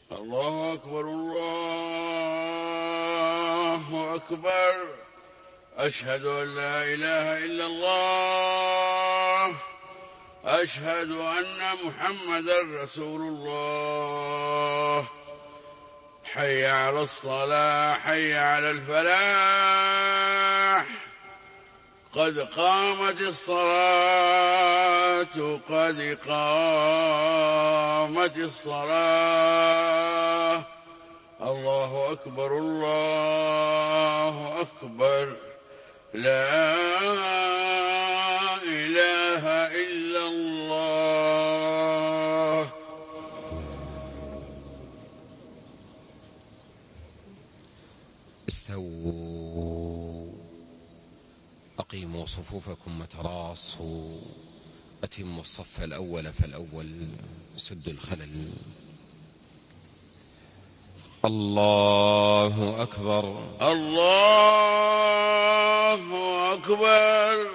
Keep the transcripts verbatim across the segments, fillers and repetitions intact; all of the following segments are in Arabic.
الله أكبر الله أكبر. أشهد أن لا إله إلا الله. أشهد أن محمدا رسول الله. حي على الصلاة، حي على الفلاح. قد قامت الصلاة، قد قامت الصلاة. الله أكبر الله أكبر. لا إله إلا الله. استووا، أقيموا صفوفكم وتراصوا، أتموا الصف الأول فالأول، سدوا الخلل. الله أكبر الله أكبر.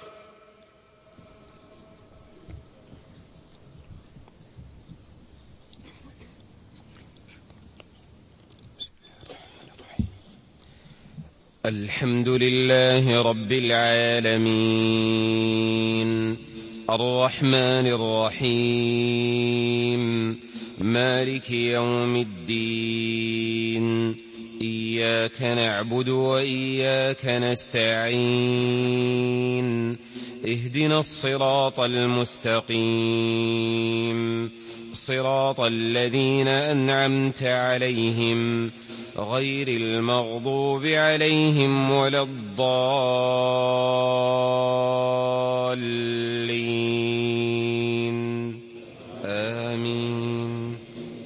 الحمد لله رب العالمين، الرحمن الرحيم، مالك يوم الدين. إياك نعبد وإياك نستعين. اهدنا الصراط المستقيم، صراط الذين أنعمت عليهم، غير المغضوب عليهم ولا الضالين. آمين.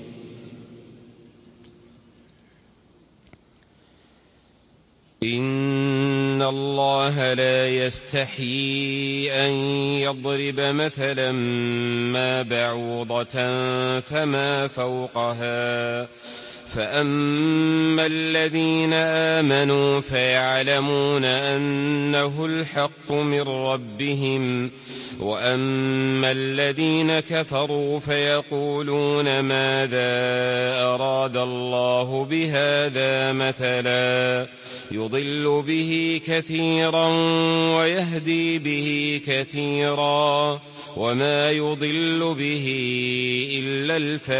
إن الله لا يستحيي أن يضرب مثلا ما بعوضة فما فوقها، فأما الذين آمنوا فيعلمون أنه الحق من ربهم، وأما الذين كفروا فيقولون ماذا أراد الله بهذا مثلا، يضل به كثيرا ويهدي به كثيرا، وما يضل به إلا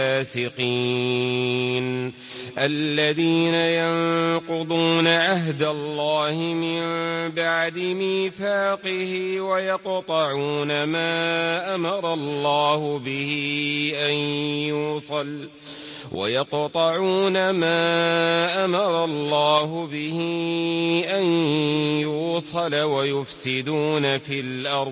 الفاسقين الذين ينقضون عهد الله من بعد ميثاقه ويقطعون ما أمر الله به أن يوصل ويقطعون ما أمر الله به أن يوصل ويفسدون في الأرض،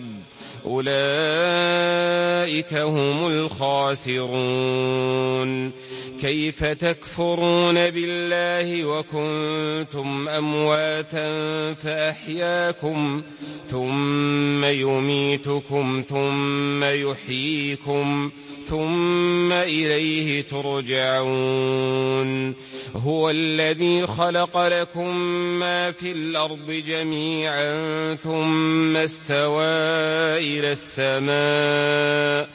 أولئك هم الخاسرون. كيف تكفرون بالله وكنتم أمواتا فأحياكم، ثم يميتكم ثم يحييكم، ثم إليه ترجعون. هو الذي خلق لكم ما في الأرض جميعا ثم استوى إلى السماء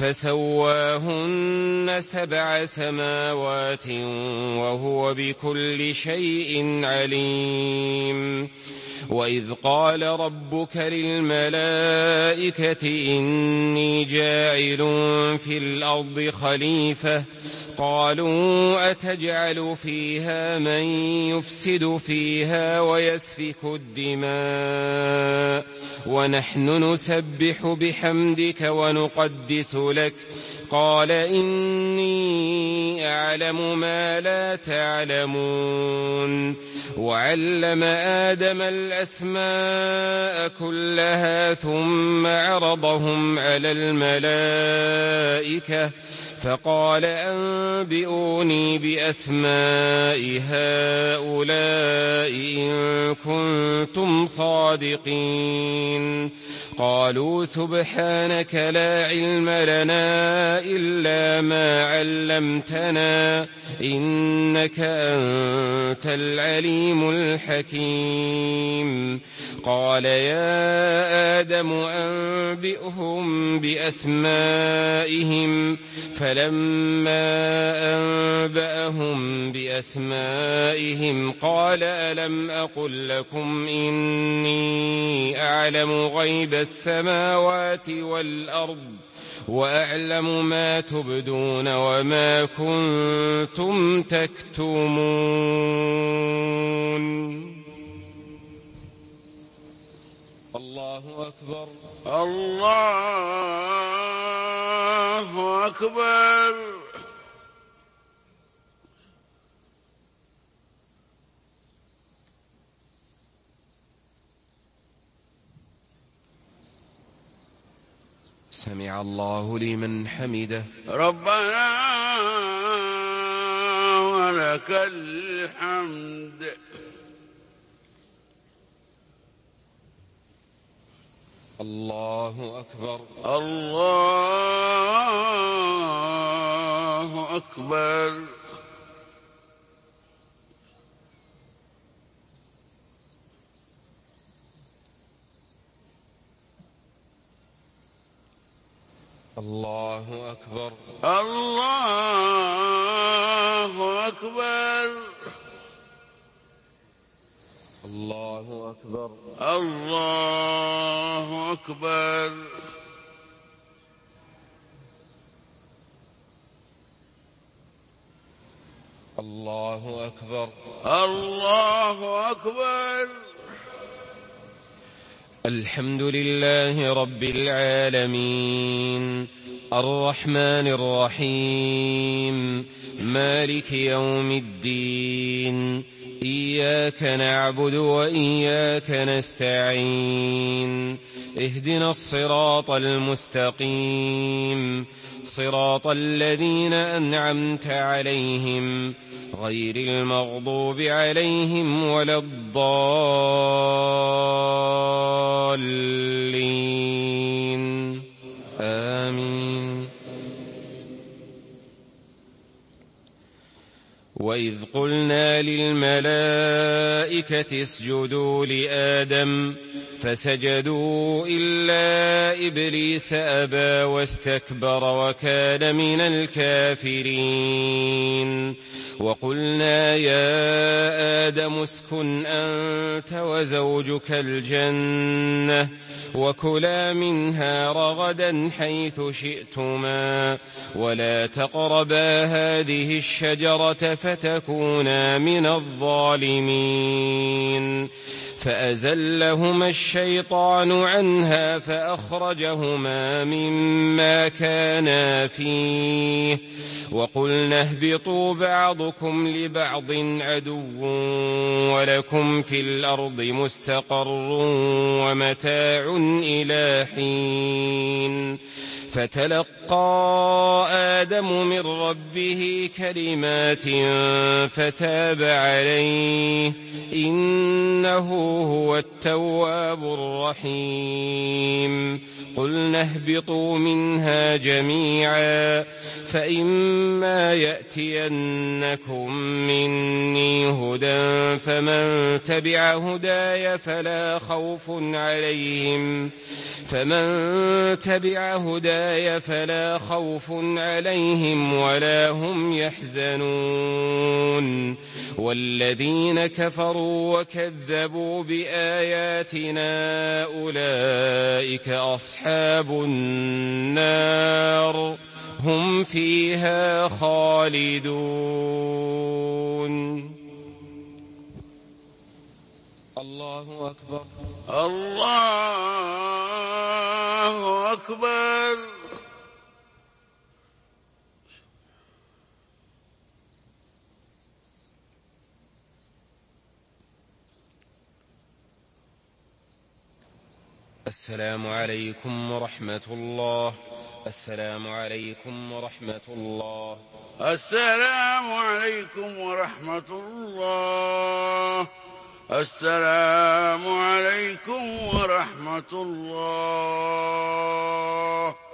فسواهن سبع سماوات وهو بكل شيء عليم. وإذ قال ربك للملائكة إني جاعل في الأرض خليفة، قالوا أتجعل فيها من يفسد فيها ويسفك الدماء ونحن نسبح بحمدك ونقدس لك، قال إني أعلم ما لا تعلمون. وعلم آدم الأسماء كلها ثم عرضهم على الملائكة فقال أنبئوني بأسماء هؤلاء إن كنتم صادقين. قالوا سبحانك لا علم لنا إلا ما علمتنا إنك أنت العليم الحكيم. قال يا آدم أنبئهم بأسمائهم، فلما نبأهم بأسمائهم قال ألم أقل لكم إني أعلم غيب السماوات والأرض وأعلم ما تبدون وما كنتم تكتمون. الله أكبر. الله أكبر. سمع الله لمن حمده. ربنا ولك الحمد. الله أكبر. الله أكبر. الله أكبر. الله أكبر. الله أكبر. الله أكبر. الله أكبر. الله أكبر. الحمد لله رب العالمين الرحمن الرحيم مالك يوم الدين إياك نعبد وإياك نستعين اهدنا الصراط المستقيم صراط الذين أنعمت عليهم غير المغضوب عليهم ولا الضالين آمين. وإذ قلنا للملائكة اسجدوا لآدم فسجدوا إلا إبليس أبى واستكبر وكان من الكافرين. وقلنا يا آدم اسكن أنت وزوجك الجنة وكلا منها رغدا حيث شئتما ولا تقربا هذه الشجرة فتكونا من الظالمين. فأزلهما الشيطان عنها فأخرجهما مما كانا فيه وقلنا اهبطوا بعضكم لبعض عدو ولكم في الأرض مستقر ومتاع إلى حين. فتلقى آدم من ربه كلمات فتاب عليه إنه هو التواب الرحيم. قلنا اهبطوا منها جميعا فإما يأتينكم مني هدى فمن تبع هداي فلا خوف عليهم فمن تبع هداي فلا خوف عليهم ولا هم يحزنون. والذين كفروا وكذبوا بآياتنا أولئك أصحاب النار هم فيها خالدون. الله أكبر. الله أكبر. السلام عليكم ورحمة الله. السلام عليكم ورحمة الله. السلام عليكم ورحمة الله. السلام عليكم ورحمة الله.